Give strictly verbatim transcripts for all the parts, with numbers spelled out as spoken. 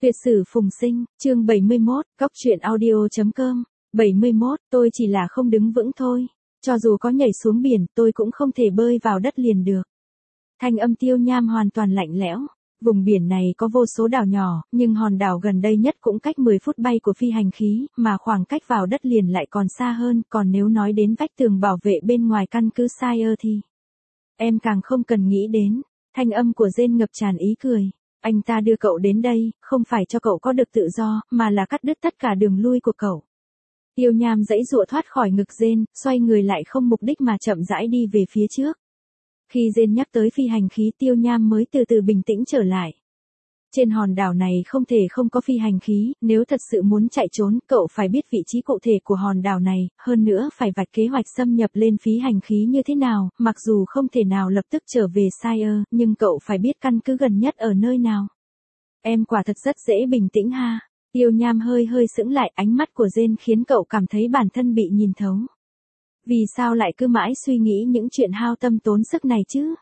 Tuyệt sử phùng sinh, chương bảy mươi mốt, cóc truyện audio.com. bảy mươi mốt, tôi chỉ là không đứng vững thôi. Cho dù có nhảy xuống biển, tôi cũng không thể bơi vào đất liền được. Thanh âm Tiêu Nham hoàn toàn lạnh lẽo. Vùng biển này có vô số đảo nhỏ, nhưng hòn đảo gần đây nhất cũng cách mười phút bay của phi hành khí, mà khoảng cách vào đất liền lại còn xa hơn, còn nếu nói đến vách tường bảo vệ bên ngoài căn cứ Sire thì... Em càng không cần nghĩ đến. Thanh âm của Jane ngập tràn ý cười. Anh ta đưa cậu đến đây, không phải cho cậu có được tự do, mà là cắt đứt tất cả đường lui của cậu. Tiêu Nham giãy giụa thoát khỏi ngực Jane, xoay người lại không mục đích mà chậm rãi đi về phía trước. Khi Jane nhắc tới phi hành khí, Tiêu Nham mới từ từ bình tĩnh trở lại. Trên hòn đảo này không thể không có phi hành khí, nếu thật sự muốn chạy trốn, cậu phải biết vị trí cụ thể của hòn đảo này, hơn nữa phải vạch kế hoạch xâm nhập lên phi hành khí như thế nào, mặc dù không thể nào lập tức trở về Sire, nhưng cậu phải biết căn cứ gần nhất ở nơi nào. Em quả thật rất dễ bình tĩnh ha. Tiêu Nham hơi hơi sững lại, ánh mắt của Jane khiến cậu cảm thấy bản thân bị nhìn thấu. Vì sao lại cứ mãi suy nghĩ những chuyện hao tâm tốn sức này chứ?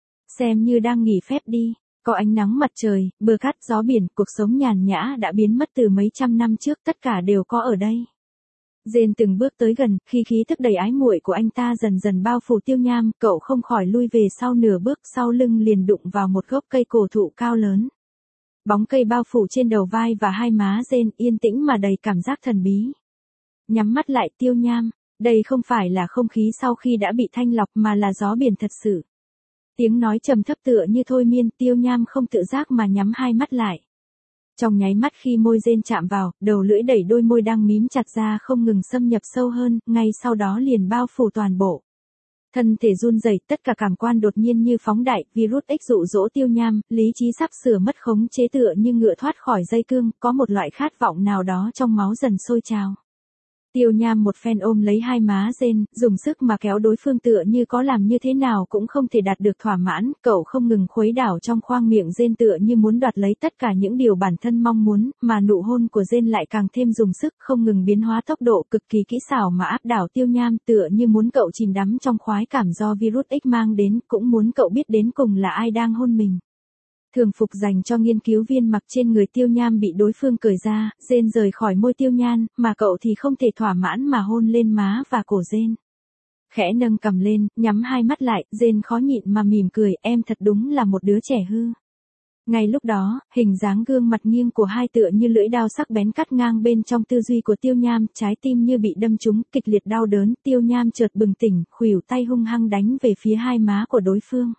Xem như đang nghỉ phép đi. Có ánh nắng mặt trời, bờ cát, gió biển, cuộc sống nhàn nhã đã biến mất từ mấy trăm năm trước, tất cả đều có ở đây. Jane từng bước tới gần, khi khí thức đầy ái muội của anh ta dần dần bao phủ Tiêu Nham, cậu không khỏi lui về sau nửa bước, sau lưng liền đụng vào một gốc cây cổ thụ cao lớn. Bóng cây bao phủ trên đầu vai và hai má Jane, yên tĩnh mà đầy cảm giác thần bí. Nhắm mắt lại, Tiêu Nham, đây không phải là không khí sau khi đã bị thanh lọc mà là gió biển thật sự. Tiếng nói trầm thấp tựa như thôi miên, Tiêu Nham không tự giác mà nhắm hai mắt lại. Trong nháy mắt khi môi Jane chạm vào, đầu lưỡi đẩy đôi môi đang mím chặt ra không ngừng xâm nhập sâu hơn, ngay sau đó liền bao phủ toàn bộ. Thân thể run rẩy, tất cả cảm quan đột nhiên như phóng đại, virus X dụ dỗ Tiêu Nham, lý trí sắp sửa mất khống chế tựa như ngựa thoát khỏi dây cương, có một loại khát vọng nào đó trong máu dần sôi trào. Tiêu Nham một phen ôm lấy hai má Jane, dùng sức mà kéo đối phương tựa như có làm như thế nào cũng không thể đạt được thỏa mãn, cậu không ngừng khuấy đảo trong khoang miệng Jane tựa như muốn đoạt lấy tất cả những điều bản thân mong muốn, mà nụ hôn của Jane lại càng thêm dùng sức, không ngừng biến hóa tốc độ cực kỳ kỹ xảo mà áp đảo Tiêu Nham tựa như muốn cậu chìm đắm trong khoái cảm do virus X mang đến, cũng muốn cậu biết đến cùng là ai đang hôn mình. Thường phục dành cho nghiên cứu viên mặc trên người Tiêu Nham bị đối phương cởi ra, Jane rời khỏi môi Tiêu Nham, mà cậu thì không thể thỏa mãn mà hôn lên má và cổ Jane. Khẽ nâng cằm lên, nhắm hai mắt lại, Jane khó nhịn mà mỉm cười, em thật đúng là một đứa trẻ hư. Ngay lúc đó, hình dáng gương mặt nghiêng của hai tựa như lưỡi dao sắc bén cắt ngang bên trong tư duy của Tiêu Nham, trái tim như bị đâm trúng, kịch liệt đau đớn, Tiêu Nham chợt bừng tỉnh, khuỷu tay hung hăng đánh về phía hai má của đối phương.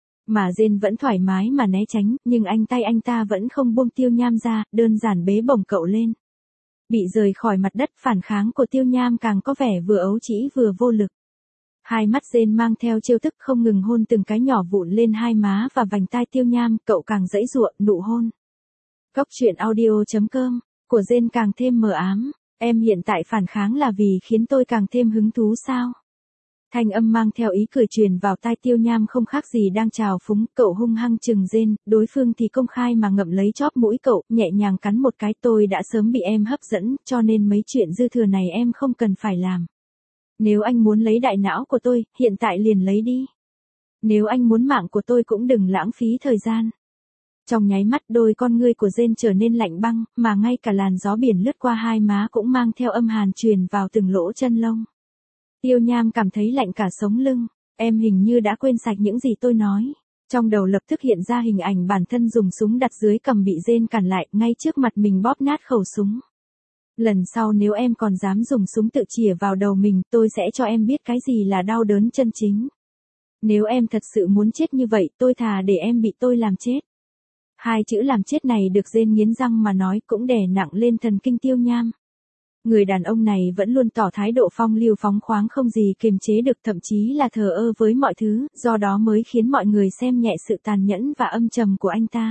Mà Jane vẫn thoải mái mà né tránh, nhưng anh tay anh ta vẫn không buông Tiêu Nham ra, đơn giản bế bổng cậu lên. Bị rời khỏi mặt đất, phản kháng của Tiêu Nham càng có vẻ vừa ấu trĩ vừa vô lực. Hai mắt Jane mang theo trêu tức không ngừng hôn từng cái nhỏ vụn lên hai má và vành tai Tiêu Nham, cậu càng giãy giụa, nụ hôn. Cóc truyện audio.com, của Jane càng thêm mờ ám, em hiện tại phản kháng là vì khiến tôi càng thêm hứng thú sao? Thanh âm mang theo ý cười truyền vào tai Tiêu Nham không khác gì đang trào phúng, cậu hung hăng chừng Jane, đối phương thì công khai mà ngậm lấy chóp mũi cậu, nhẹ nhàng cắn một cái, tôi đã sớm bị em hấp dẫn, cho nên mấy chuyện dư thừa này em không cần phải làm. Nếu anh muốn lấy đại não của tôi, hiện tại liền lấy đi. Nếu anh muốn mạng của tôi cũng đừng lãng phí thời gian. Trong nháy mắt đôi con ngươi của Jane trở nên lạnh băng, mà ngay cả làn gió biển lướt qua hai má cũng mang theo âm hàn truyền vào từng lỗ chân lông. Tiêu Nham cảm thấy lạnh cả sống lưng, em hình như đã quên sạch những gì tôi nói. Trong đầu lập tức hiện ra hình ảnh bản thân dùng súng đặt dưới cằm bị Jane cản lại, ngay trước mặt mình bóp nát khẩu súng. Lần sau nếu em còn dám dùng súng tự chĩa vào đầu mình, tôi sẽ cho em biết cái gì là đau đớn chân chính. Nếu em thật sự muốn chết như vậy, tôi thà để em bị tôi làm chết. Hai chữ làm chết này được Jane nghiến răng mà nói, cũng đè nặng lên thần kinh Tiêu Nham. Người đàn ông này vẫn luôn tỏ thái độ phong lưu phóng khoáng không gì kiềm chế được, thậm chí là thờ ơ với mọi thứ, do đó mới khiến mọi người xem nhẹ sự tàn nhẫn và âm trầm của anh ta.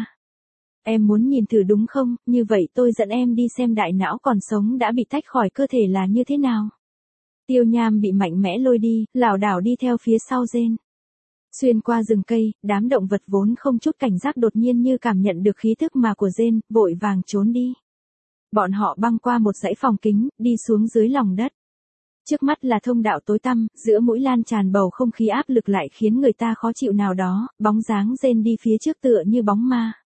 Em muốn nhìn thử đúng không, như vậy tôi dẫn em đi xem đại não còn sống đã bị tách khỏi cơ thể là như thế nào. Tiêu Nham bị mạnh mẽ lôi đi, lảo đảo đi theo phía sau Jane. Xuyên qua rừng cây, đám động vật vốn không chút cảnh giác đột nhiên như cảm nhận được khí thức mà của Jane, vội vàng trốn đi. Bọn họ băng qua một dãy phòng kính, đi xuống dưới lòng đất. Trước mắt là thông đạo tối tăm, giữa mũi lan tràn bầu không khí áp lực lại khiến người ta khó chịu nào đó, bóng dáng Jane đi phía trước tựa như bóng ma.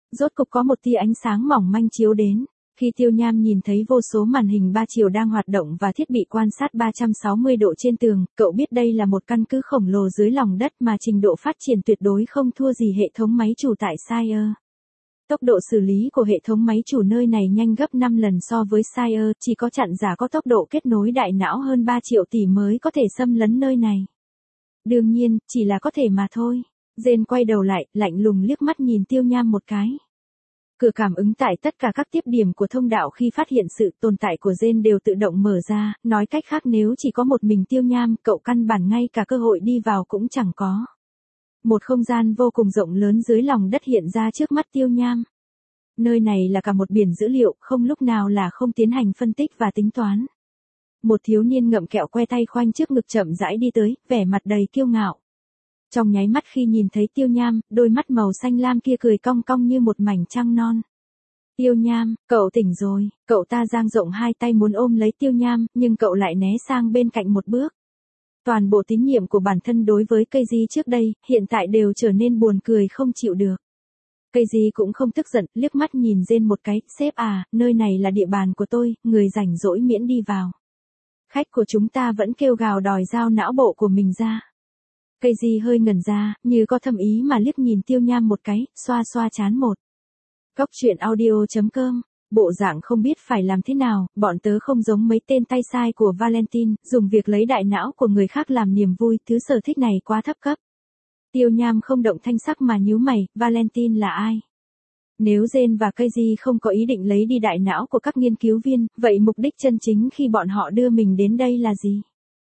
Rốt cục có một tia ánh sáng mỏng manh chiếu đến. Khi Tiêu Nham nhìn thấy vô số màn hình ba chiều đang hoạt động và thiết bị quan sát ba trăm sáu mươi độ trên tường, cậu biết đây là một căn cứ khổng lồ dưới lòng đất mà trình độ phát triển tuyệt đối không thua gì hệ thống máy chủ tại Sire. Tốc độ xử lý của hệ thống máy chủ nơi này nhanh gấp năm lần so với Sire, chỉ có chặn giả có tốc độ kết nối đại não hơn ba triệu tỷ mới có thể xâm lấn nơi này. Đương nhiên, chỉ là có thể mà thôi. Jane quay đầu lại, lạnh lùng liếc mắt nhìn Tiêu Nham một cái. Cửa cảm ứng tại tất cả các tiếp điểm của thông đạo khi phát hiện sự tồn tại của Jane đều tự động mở ra, nói cách khác nếu chỉ có một mình Tiêu Nham, cậu căn bản ngay cả cơ hội đi vào cũng chẳng có. Một không gian vô cùng rộng lớn dưới lòng đất hiện ra trước mắt Tiêu Nham. Nơi này là cả một biển dữ liệu, không lúc nào là không tiến hành phân tích và tính toán. Một thiếu niên ngậm kẹo que tay khoanh trước ngực chậm rãi đi tới, vẻ mặt đầy kiêu ngạo. Trong nháy mắt khi nhìn thấy Tiêu Nham, đôi mắt màu xanh lam kia cười cong cong như một mảnh trăng non. Tiêu Nham, cậu tỉnh rồi, cậu ta dang rộng hai tay muốn ôm lấy Tiêu Nham, nhưng cậu lại né sang bên cạnh một bước. Toàn bộ tín nhiệm của bản thân đối với cây di trước đây, hiện tại đều trở nên buồn cười không chịu được. Cây di cũng không tức giận, liếc mắt nhìn Jane một cái, sếp à, nơi này là địa bàn của tôi, người rảnh rỗi miễn đi vào. Khách của chúng ta vẫn kêu gào đòi giao não bộ của mình ra. Cây di hơi ngẩn ra, như có thâm ý mà liếc nhìn Tiêu Nham một cái, xoa xoa chán một. Cóc truyện audio chấm com, bộ dạng không biết phải làm thế nào, bọn tớ không giống mấy tên tay sai của Valentine, dùng việc lấy đại não của người khác làm niềm vui, thứ sở thích này quá thấp cấp. Tiêu Nham không động thanh sắc mà nhíu mày, Valentine là ai? Nếu Jane và cây di không có ý định lấy đi đại não của các nghiên cứu viên, vậy mục đích chân chính khi bọn họ đưa mình đến đây là gì?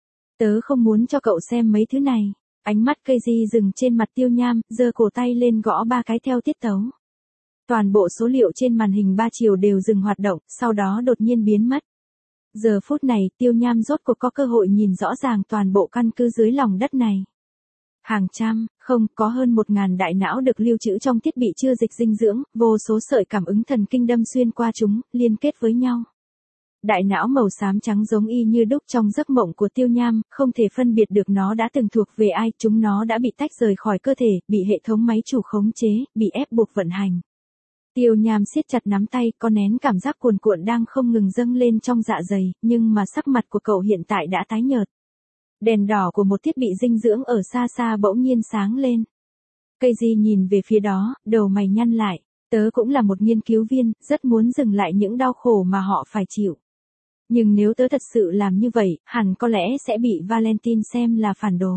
Tớ không muốn cho cậu xem mấy thứ này. Ánh mắt cây di dừng trên mặt Tiêu Nham, giơ cổ tay lên gõ ba cái theo tiết tấu. Toàn bộ số liệu trên màn hình ba chiều đều dừng hoạt động, sau đó đột nhiên biến mất. Giờ phút này, Tiêu Nham rốt cuộc có cơ hội nhìn rõ ràng toàn bộ căn cứ dưới lòng đất này. Hàng trăm, không, có hơn một ngàn đại não được lưu trữ trong thiết bị chưa dịch dinh dưỡng, vô số sợi cảm ứng thần kinh đâm xuyên qua chúng, liên kết với nhau. Đại não màu xám trắng giống y như đúc trong giấc mộng của Tiêu Nham, không thể phân biệt được nó đã từng thuộc về ai, chúng nó đã bị tách rời khỏi cơ thể, bị hệ thống máy chủ khống chế, bị ép buộc vận hành. Tiêu Nham siết chặt nắm tay, có nén cảm giác cuồn cuộn đang không ngừng dâng lên trong dạ dày, nhưng mà sắc mặt của cậu hiện tại đã tái nhợt. Đèn đỏ của một thiết bị dinh dưỡng ở xa xa bỗng nhiên sáng lên. Cây di nhìn về phía đó, đầu mày nhăn lại, tớ cũng là một nghiên cứu viên, rất muốn dừng lại những đau khổ mà họ phải chịu. Nhưng nếu tớ thật sự làm như vậy, hẳn có lẽ sẽ bị Valentine xem là phản đồ.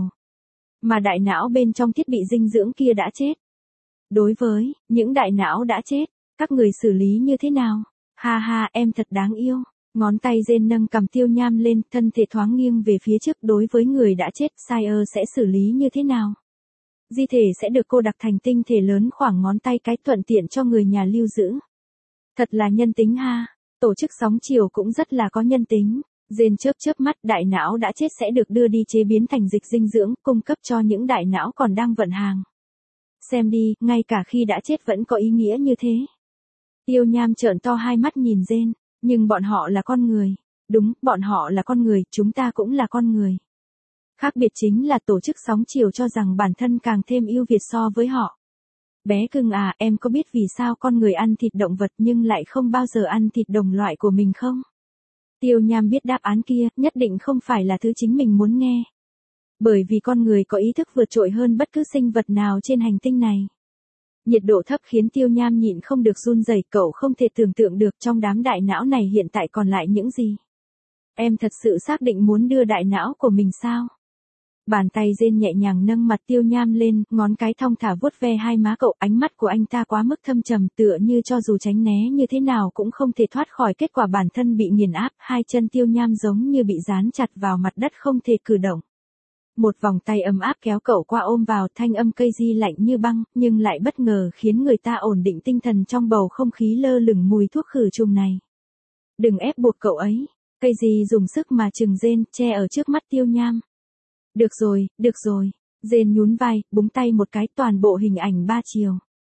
Mà đại não bên trong thiết bị dinh dưỡng kia đã chết. Đối với những đại não đã chết, các người xử lý như thế nào? Ha ha, em thật đáng yêu. Ngón tay Jane nâng cầm Tiêu Nham lên, thân thể thoáng nghiêng về phía trước. Đối với người đã chết, Sire sẽ xử lý như thế nào? Di thể sẽ được cô đặc thành tinh thể lớn khoảng ngón tay cái, thuận tiện cho người nhà lưu giữ. Thật là nhân tính ha. Tổ chức sóng chiều cũng rất là có nhân tính. Jane chớp chớp mắt, đại não đã chết sẽ được đưa đi chế biến thành dịch dinh dưỡng, cung cấp cho những đại não còn đang vận hành. Xem đi, ngay cả khi đã chết vẫn có ý nghĩa như thế. Tiêu Nham trợn to hai mắt nhìn Jane, nhưng bọn họ là con người. Đúng, bọn họ là con người, chúng ta cũng là con người. Khác biệt chính là tổ chức sóng chiều cho rằng bản thân càng thêm ưu việt so với họ. Bé cưng à, em có biết vì sao con người ăn thịt động vật nhưng lại không bao giờ ăn thịt đồng loại của mình không? Tiêu Nham biết đáp án kia, nhất định không phải là thứ chính mình muốn nghe. Bởi vì con người có ý thức vượt trội hơn bất cứ sinh vật nào trên hành tinh này. Nhiệt độ thấp khiến Tiêu Nham nhịn không được run rẩy, cậu không thể tưởng tượng được trong đám đại não này hiện tại còn lại những gì. Em thật sự xác định muốn đưa đại não của mình sao? Bàn tay Jane nhẹ nhàng nâng mặt Tiêu Nham lên, ngón cái thong thả vuốt ve hai má cậu, ánh mắt của anh ta quá mức thâm trầm, tựa như cho dù tránh né như thế nào cũng không thể thoát khỏi kết quả bản thân bị nghiền áp, hai chân Tiêu Nham giống như bị dán chặt vào mặt đất không thể cử động. Một vòng tay ấm áp kéo cậu qua ôm vào, thanh âm cây di lạnh như băng, nhưng lại bất ngờ khiến người ta ổn định tinh thần trong bầu không khí lơ lửng mùi thuốc khử trùng này. Đừng ép buộc cậu ấy, cây di dùng sức mà chừng Jane, che ở trước mắt Tiêu Nham. Được rồi, được rồi. Jane nhún vai, búng tay một cái, toàn bộ hình ảnh ba chiều.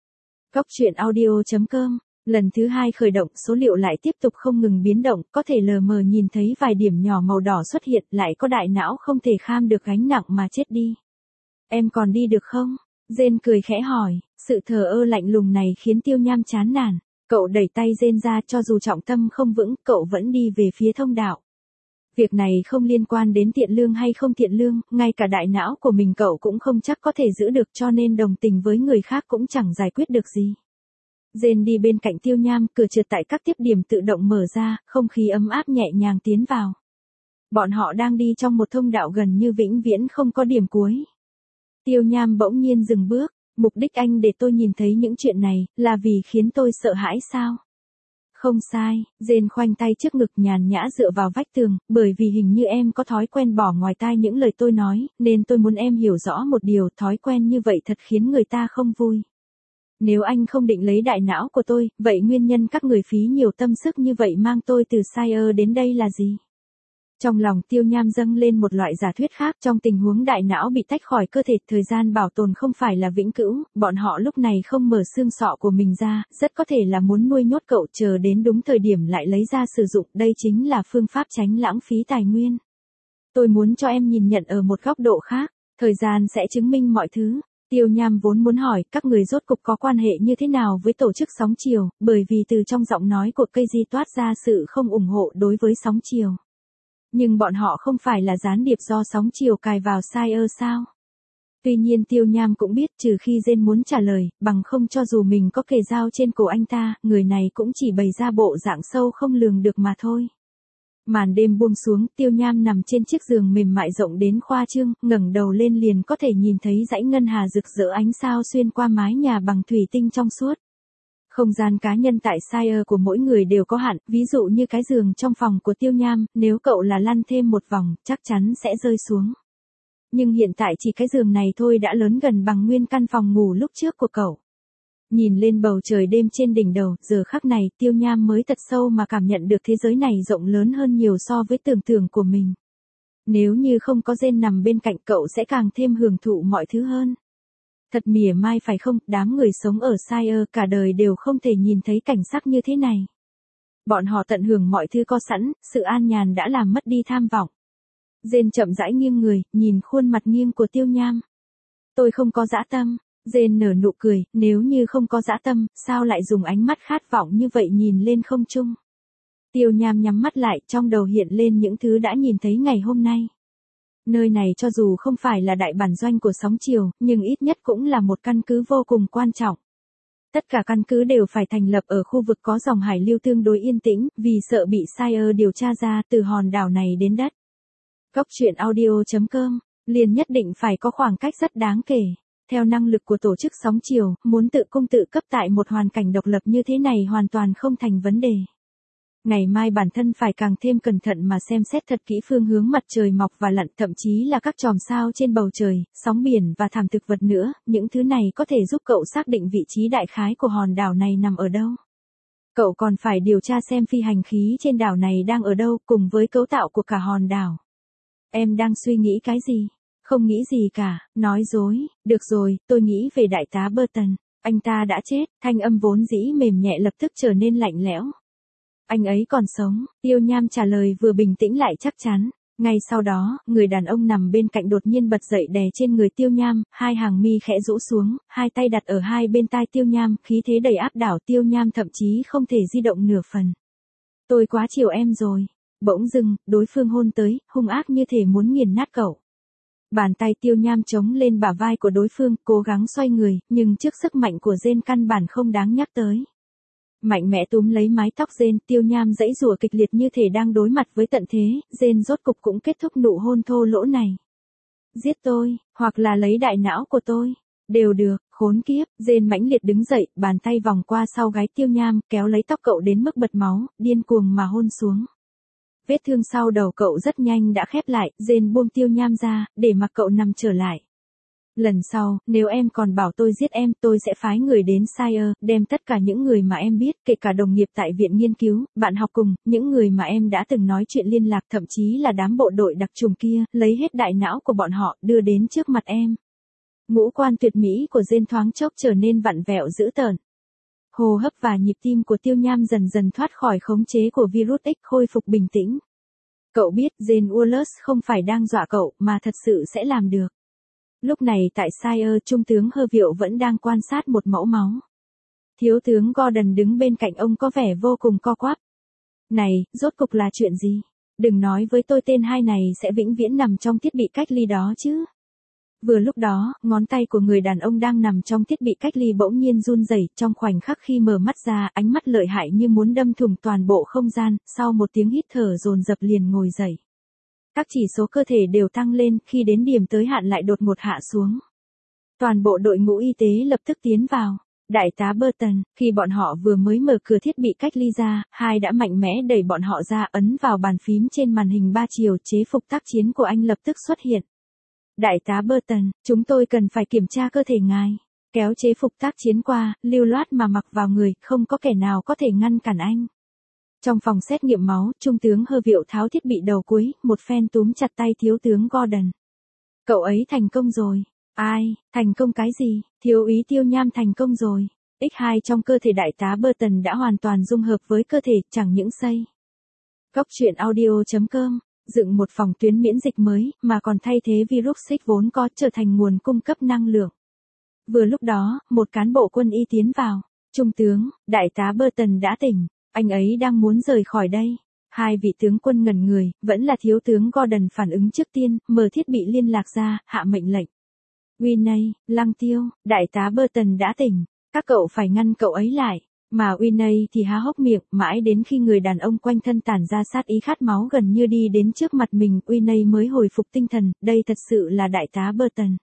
Cóc truyện audio chấm com. Lần thứ hai khởi động, số liệu lại tiếp tục không ngừng biến động, có thể lờ mờ nhìn thấy vài điểm nhỏ màu đỏ xuất hiện, lại có đại não không thể kham được gánh nặng mà chết đi. Em còn đi được không? Jane cười khẽ hỏi, sự thờ ơ lạnh lùng này khiến Tiêu Nham chán nản. Cậu đẩy tay Jane ra, cho dù trọng tâm không vững, cậu vẫn đi về phía thông đạo. Việc này không liên quan đến thiện lương hay không thiện lương, ngay cả đại não của mình cậu cũng không chắc có thể giữ được, cho nên đồng tình với người khác cũng chẳng giải quyết được gì. Jane đi bên cạnh Tiêu Nham, cửa trượt tại các tiếp điểm tự động mở ra, không khí ấm áp nhẹ nhàng tiến vào. Bọn họ đang đi trong một thông đạo gần như vĩnh viễn không có điểm cuối. Tiêu Nham bỗng nhiên dừng bước, mục đích anh để tôi nhìn thấy những chuyện này, là vì khiến tôi sợ hãi sao? Không sai, Jane khoanh tay trước ngực nhàn nhã dựa vào vách tường, bởi vì hình như em có thói quen bỏ ngoài tai những lời tôi nói, nên tôi muốn em hiểu rõ một điều, thói quen như vậy thật khiến người ta không vui. Nếu anh không định lấy đại não của tôi, vậy nguyên nhân các người phí nhiều tâm sức như vậy mang tôi từ Shire đến đây là gì? Trong lòng Tiêu Nham dâng lên một loại giả thuyết khác, trong tình huống đại não bị tách khỏi cơ thể, thời gian bảo tồn không phải là vĩnh cửu, bọn họ lúc này không mở xương sọ của mình ra, rất có thể là muốn nuôi nhốt cậu, chờ đến đúng thời điểm lại lấy ra sử dụng, đây chính là phương pháp tránh lãng phí tài nguyên. Tôi muốn cho em nhìn nhận ở một góc độ khác, thời gian sẽ chứng minh mọi thứ. Tiêu Nham vốn muốn hỏi các người rốt cục có quan hệ như thế nào với tổ chức sóng chiều, bởi vì từ trong giọng nói của Keiji toát ra sự không ủng hộ đối với sóng chiều. Nhưng bọn họ không phải là gián điệp do sóng chiều cài vào Shire sao? Tuy nhiên Tiêu Nham cũng biết, trừ khi Jane muốn trả lời, bằng không cho dù mình có kề dao trên cổ anh ta, người này cũng chỉ bày ra bộ dạng sâu không lường được mà thôi. Màn đêm buông xuống, Tiêu Nham nằm trên chiếc giường mềm mại rộng đến khoa trương, ngẩng đầu lên liền có thể nhìn thấy dãy ngân hà rực rỡ ánh sao xuyên qua mái nhà bằng thủy tinh trong suốt. Không gian cá nhân tại Shire của mỗi người đều có hạn, ví dụ như cái giường trong phòng của Tiêu Nham, nếu cậu là lăn thêm một vòng, chắc chắn sẽ rơi xuống. Nhưng hiện tại chỉ cái giường này thôi đã lớn gần bằng nguyên căn phòng ngủ lúc trước của cậu. Nhìn lên bầu trời đêm trên đỉnh đầu, giờ khắc này Tiêu Nham mới thật sâu mà cảm nhận được thế giới này rộng lớn hơn nhiều so với tưởng tượng của mình. Nếu như không có Jane nằm bên cạnh cậu sẽ càng thêm hưởng thụ mọi thứ hơn. Thật mỉa mai phải không, đám người sống ở Shire cả đời đều không thể nhìn thấy cảnh sắc như thế này. Bọn họ tận hưởng mọi thứ có sẵn, sự an nhàn đã làm mất đi tham vọng. Jane chậm rãi nghiêng người, nhìn khuôn mặt nghiêng của Tiêu Nham. Tôi không có dã tâm. Jane nở nụ cười, nếu như không có dã tâm, sao lại dùng ánh mắt khát vọng như vậy nhìn lên không trung? Tiêu Nham nhắm mắt lại, trong đầu hiện lên những thứ đã nhìn thấy ngày hôm nay. Nơi này cho dù không phải là đại bản doanh của sóng chiều, nhưng ít nhất cũng là một căn cứ vô cùng quan trọng. Tất cả căn cứ đều phải thành lập ở khu vực có dòng hải lưu tương đối yên tĩnh, vì sợ bị Shire điều tra ra từ hòn đảo này đến đất. Góc truyện audio chấm com, liền nhất định phải có khoảng cách rất đáng kể. Theo năng lực của tổ chức sóng chiều, muốn tự cung tự cấp tại một hoàn cảnh độc lập như thế này hoàn toàn không thành vấn đề. Ngày mai bản thân phải càng thêm cẩn thận mà xem xét thật kỹ phương hướng mặt trời mọc và lặn, thậm chí là các chòm sao trên bầu trời, sóng biển và thảm thực vật nữa, những thứ này có thể giúp cậu xác định vị trí đại khái của hòn đảo này nằm ở đâu. Cậu còn phải điều tra xem phi hành khí trên đảo này đang ở đâu, cùng với cấu tạo của cả hòn đảo. Em đang suy nghĩ cái gì? Không nghĩ gì cả, nói dối, được rồi, tôi nghĩ về đại tá Burton, anh ta đã chết, thanh âm vốn dĩ mềm nhẹ lập tức trở nên lạnh lẽo. Anh ấy còn sống, Tiêu Nham trả lời vừa bình tĩnh lại chắc chắn. Ngay sau đó, người đàn ông nằm bên cạnh đột nhiên bật dậy đè trên người Tiêu Nham, hai hàng mi khẽ rũ xuống, hai tay đặt ở hai bên tai Tiêu Nham, khí thế đầy áp đảo, Tiêu Nham thậm chí không thể di động nửa phần. Tôi quá chiều em rồi. Bỗng dưng, đối phương hôn tới, hung ác như thể muốn nghiền nát cậu. Bàn tay Tiêu Nham chống lên bả vai của đối phương, cố gắng xoay người, nhưng trước sức mạnh của Jane căn bản không đáng nhắc tới. Mạnh mẽ túm lấy mái tóc Jane, Tiêu Nham giãy giụa kịch liệt như thể đang đối mặt với tận thế, Jane rốt cục cũng kết thúc nụ hôn thô lỗ này. Giết tôi, hoặc là lấy đại não của tôi, đều được, khốn kiếp, Jane mãnh liệt đứng dậy, bàn tay vòng qua sau gáy Tiêu Nham, kéo lấy tóc cậu đến mức bật máu, điên cuồng mà hôn xuống. Vết thương sau đầu cậu rất nhanh đã khép lại, Jane buông Tiêu Nham ra, để mặc cậu nằm trở lại. Lần sau, nếu em còn bảo tôi giết em, tôi sẽ phái người đến Shire, đem tất cả những người mà em biết, kể cả đồng nghiệp tại viện nghiên cứu, bạn học cùng, những người mà em đã từng nói chuyện liên lạc, thậm chí là đám bộ đội đặc trùng kia, lấy hết đại não của bọn họ, đưa đến trước mặt em. Ngũ quan tuyệt mỹ của Jane thoáng chốc trở nên vặn vẹo dữ tợn. Hô hấp và nhịp tim của Tiêu Nham dần dần thoát khỏi khống chế của virus X, khôi phục bình tĩnh. Cậu biết Jane Wallace không phải đang dọa cậu, mà thật sự sẽ làm được. Lúc này tại Sire, Trung tướng Hơ Việu vẫn đang quan sát một mẫu máu. Thiếu tướng Gordon đứng bên cạnh ông có vẻ vô cùng co quắp. Này, rốt cục là chuyện gì? Đừng nói với tôi tên hai này sẽ vĩnh viễn nằm trong thiết bị cách ly đó chứ. Vừa lúc đó, ngón tay của người đàn ông đang nằm trong thiết bị cách ly bỗng nhiên run rẩy, trong khoảnh khắc khi mở mắt ra, ánh mắt lợi hại như muốn đâm thủng toàn bộ không gian, sau một tiếng hít thở dồn dập liền ngồi dậy. Các chỉ số cơ thể đều tăng lên, khi đến điểm tới hạn lại đột ngột hạ xuống. Toàn bộ đội ngũ y tế lập tức tiến vào. Đại tá Burton, khi bọn họ vừa mới mở cửa thiết bị cách ly ra, hai đã mạnh mẽ đẩy bọn họ ra, ấn vào bàn phím trên màn hình ba chiều, chế phục tác chiến của anh lập tức xuất hiện. Đại tá Burton, chúng tôi cần phải kiểm tra cơ thể ngài. Kéo chế phục tác chiến qua, lưu loát mà mặc vào người, không có kẻ nào có thể ngăn cản anh. Trong phòng xét nghiệm máu, Trung tướng Hơ Việu tháo thiết bị đầu cuối, một phen túm chặt tay thiếu tướng Gordon. Cậu ấy thành công rồi. Ai, thành công cái gì? Thiếu úy Tiêu Nham thành công rồi. ích hai trong cơ thể đại tá Burton đã hoàn toàn dung hợp với cơ thể, chẳng những xây. Góc truyện audio chấm com, dựng một phòng tuyến miễn dịch mới, mà còn thay thế virus xích vốn có, trở thành nguồn cung cấp năng lượng. Vừa lúc đó, một cán bộ quân y tiến vào. Trung tướng, đại tá Burton đã tỉnh. Anh ấy đang muốn rời khỏi đây. Hai vị tướng quân ngẩn người, vẫn là thiếu tướng Gordon phản ứng trước tiên, mở thiết bị liên lạc ra, hạ mệnh lệnh. Winnie, Lăng Tiêu, đại tá Burton đã tỉnh. Các cậu phải ngăn cậu ấy lại. Mà Winnie thì há hốc miệng, mãi đến khi người đàn ông quanh thân tản ra sát ý khát máu gần như đi đến trước mặt mình, Winnie mới hồi phục tinh thần, đây thật sự là đại tá Burton.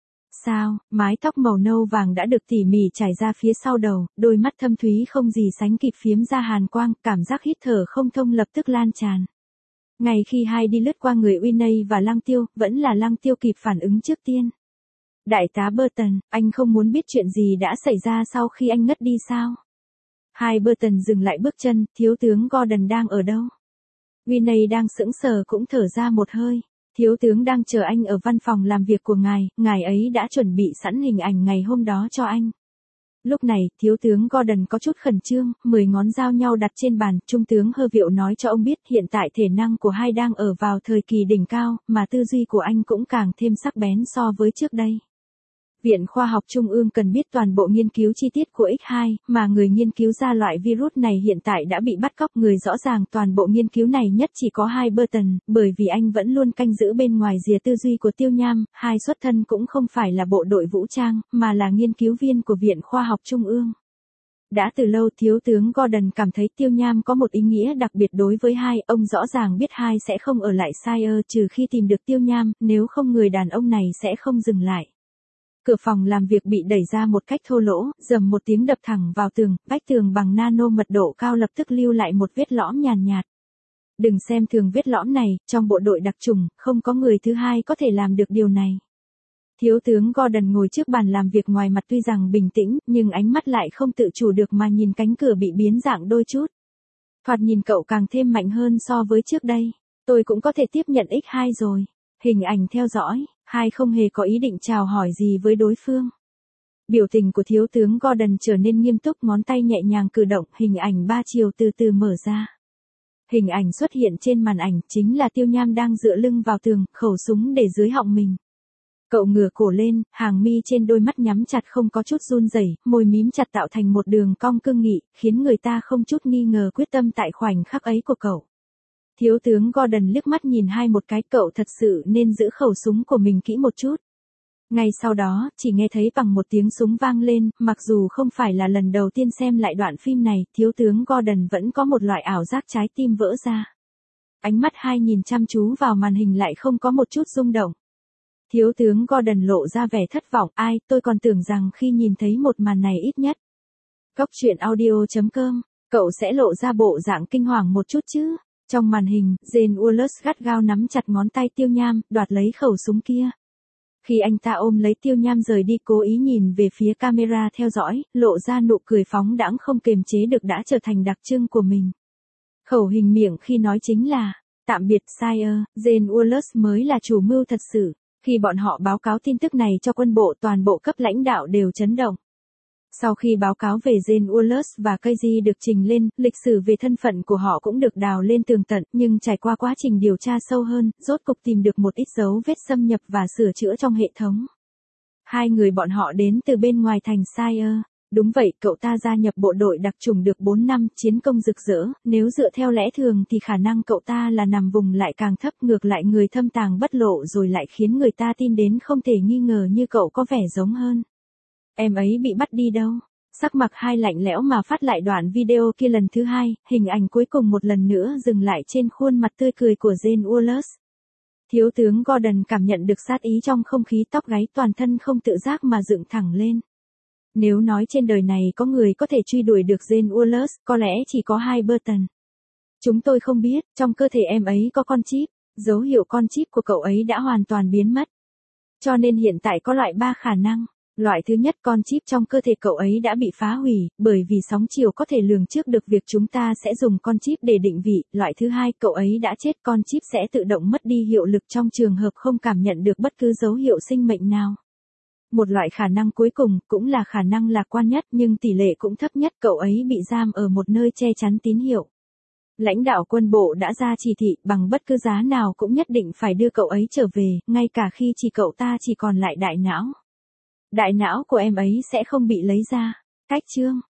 Sao, mái tóc màu nâu vàng đã được tỉ mỉ trải ra phía sau đầu, đôi mắt thâm thúy không gì sánh kịp phiếm ra hàn quang, cảm giác hít thở không thông lập tức lan tràn. Ngay khi hai đi lướt qua người Winnie và Lăng Tiêu, vẫn là Lăng Tiêu kịp phản ứng trước tiên. Đại tá Burton, anh không muốn biết chuyện gì đã xảy ra sau khi anh ngất đi sao? Hai Burton dừng lại bước chân, thiếu tướng Gordon đang ở đâu? Winnie đang sững sờ cũng thở ra một hơi. Thiếu tướng đang chờ anh ở văn phòng làm việc của ngài, ngài ấy đã chuẩn bị sẵn hình ảnh ngày hôm đó cho anh. Lúc này, thiếu tướng Gordon có chút khẩn trương, mười ngón giao nhau đặt trên bàn, Trung tướng Hơ Việu nói cho ông biết hiện tại thể năng của hai đang ở vào thời kỳ đỉnh cao, mà tư duy của anh cũng càng thêm sắc bén so với trước đây. Viện Khoa học Trung ương cần biết toàn bộ nghiên cứu chi tiết của ích hai, mà người nghiên cứu ra loại virus này hiện tại đã bị bắt cóc. Người rõ ràng toàn bộ nghiên cứu này nhất chỉ có hai Burton, bởi vì anh vẫn luôn canh giữ bên ngoài rìa tư duy của Tiêu Nham, hai xuất thân cũng không phải là bộ đội vũ trang, mà là nghiên cứu viên của Viện Khoa học Trung ương. Đã từ lâu thiếu tướng Gordon cảm thấy Tiêu Nham có một ý nghĩa đặc biệt đối với hai, ông rõ ràng biết hai sẽ không ở lại Sire trừ khi tìm được Tiêu Nham, nếu không người đàn ông này sẽ không dừng lại. Cửa phòng làm việc bị đẩy ra một cách thô lỗ, rầm một tiếng đập thẳng vào tường, vách tường bằng nano mật độ cao lập tức lưu lại một vết lõm nhàn nhạt. Đừng xem thường vết lõm này, trong bộ đội đặc trùng, không có người thứ hai có thể làm được điều này. Thiếu tướng Gordon ngồi trước bàn làm việc, ngoài mặt tuy rằng bình tĩnh, nhưng ánh mắt lại không tự chủ được mà nhìn cánh cửa bị biến dạng đôi chút. Thoạt nhìn cậu càng thêm mạnh hơn so với trước đây. Tôi cũng có thể tiếp nhận ích hai rồi. Hình ảnh theo dõi, hai không hề có ý định chào hỏi gì với đối phương. Biểu tình của thiếu tướng Gordon trở nên nghiêm túc, ngón tay nhẹ nhàng cử động, hình ảnh ba chiều từ từ mở ra. Hình ảnh xuất hiện trên màn ảnh chính là Tiêu Nham đang dựa lưng vào tường, khẩu súng để dưới họng mình. Cậu ngửa cổ lên, hàng mi trên đôi mắt nhắm chặt không có chút run rẩy, môi mím chặt tạo thành một đường cong cương nghị, khiến người ta không chút nghi ngờ quyết tâm tại khoảnh khắc ấy của cậu. Thiếu tướng Gordon liếc mắt nhìn hai một cái, cậu thật sự nên giữ khẩu súng của mình kỹ một chút. Ngay sau đó, chỉ nghe thấy bằng một tiếng súng vang lên, mặc dù không phải là lần đầu tiên xem lại đoạn phim này, thiếu tướng Gordon vẫn có một loại ảo giác trái tim vỡ ra. Ánh mắt hai nhìn chăm chú vào màn hình lại không có một chút rung động. Thiếu tướng Gordon lộ ra vẻ thất vọng, ai, tôi còn tưởng rằng khi nhìn thấy một màn này ít nhất. Góc truyện audio chấm com, cậu sẽ lộ ra bộ dạng kinh hoàng một chút chứ. Trong màn hình, Jane Wallace gắt gao nắm chặt ngón tay Tiêu Nham, đoạt lấy khẩu súng kia. Khi anh ta ôm lấy Tiêu Nham rời đi, cố ý nhìn về phía camera theo dõi, lộ ra nụ cười phóng đãng không kềm chế được đã trở thành đặc trưng của mình. Khẩu hình miệng khi nói chính là, tạm biệt Sire, Jane Wallace mới là chủ mưu thật sự. Khi bọn họ báo cáo tin tức này cho quân bộ, toàn bộ cấp lãnh đạo đều chấn động. Sau khi báo cáo về Jane Wallace và Casey được trình lên, lịch sử về thân phận của họ cũng được đào lên tường tận, nhưng trải qua quá trình điều tra sâu hơn, rốt cục tìm được một ít dấu vết xâm nhập và sửa chữa trong hệ thống. Hai người bọn họ đến từ bên ngoài thành Shire. Đúng vậy, cậu ta gia nhập bộ đội đặc chủng được bốn năm, chiến công rực rỡ, nếu dựa theo lẽ thường thì khả năng cậu ta là nằm vùng lại càng thấp, ngược lại người thâm tàng bất lộ rồi lại khiến người ta tin đến không thể nghi ngờ như cậu có vẻ giống hơn. Em ấy bị bắt đi đâu? Sắc mặt Hai lạnh lẽo mà phát lại đoạn video kia lần thứ hai, hình ảnh cuối cùng một lần nữa dừng lại trên khuôn mặt tươi cười của Jane Wallace. Thiếu tướng Gordon cảm nhận được sát ý trong không khí, tóc gáy toàn thân không tự giác mà dựng thẳng lên. Nếu nói trên đời này có người có thể truy đuổi được Jane Wallace, có lẽ chỉ có Hai Burton. Chúng tôi không biết, trong cơ thể em ấy có con chip, dấu hiệu con chip của cậu ấy đã hoàn toàn biến mất. Cho nên hiện tại có loại ba khả năng. Loại thứ nhất, con chip trong cơ thể cậu ấy đã bị phá hủy, bởi vì sóng chiều có thể lường trước được việc chúng ta sẽ dùng con chip để định vị. Loại thứ hai, cậu ấy đã chết, con chip sẽ tự động mất đi hiệu lực trong trường hợp không cảm nhận được bất cứ dấu hiệu sinh mệnh nào. Một loại khả năng cuối cùng, cũng là khả năng lạc quan nhất nhưng tỷ lệ cũng thấp nhất, cậu ấy bị giam ở một nơi che chắn tín hiệu. Lãnh đạo quân bộ đã ra chỉ thị, bằng bất cứ giá nào cũng nhất định phải đưa cậu ấy trở về, ngay cả khi chỉ cậu ta chỉ còn lại đại não. Đại não của em ấy sẽ không bị lấy ra. Cách chương